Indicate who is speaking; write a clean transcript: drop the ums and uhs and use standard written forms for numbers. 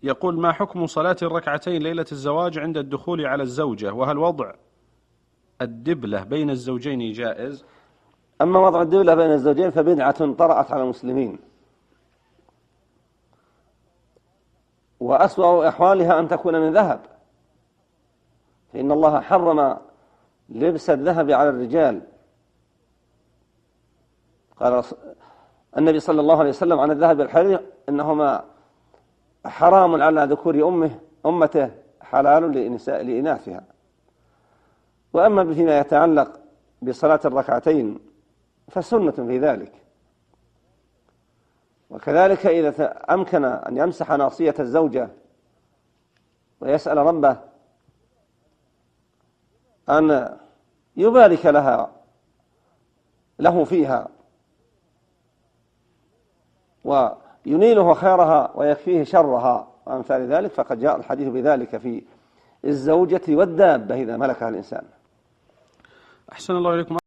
Speaker 1: يقول: ما حكم صلاة الركعتين ليلة الزواج عند الدخول على الزوجة؟ وهل وضع الدبلة بين الزوجين جائز؟
Speaker 2: أما وضع الدبلة بين الزوجين فبدعة طرأت على المسلمين، وأسوأ أحوالها أن تكون من ذهب، فإن الله حرم لبس الذهب على الرجال. قال النبي صلى الله عليه وسلم عن الذهب والحرير: إنهما حرام على ذكور أمته حلال لإناثها. وأما فيما يتعلق بصلاة الركعتين فسنة في ذلك. وكذلك إذا أمكن أن يمسح ناصية الزوجة ويسأل ربه أن يبارك له فيها وينيله خيرها ويكفيه شرها وأمثال ذلك، فقد جاء الحديث بذلك في الزوجة والدابة إذا ملكها الإنسان.
Speaker 1: أحسن الله إليكم.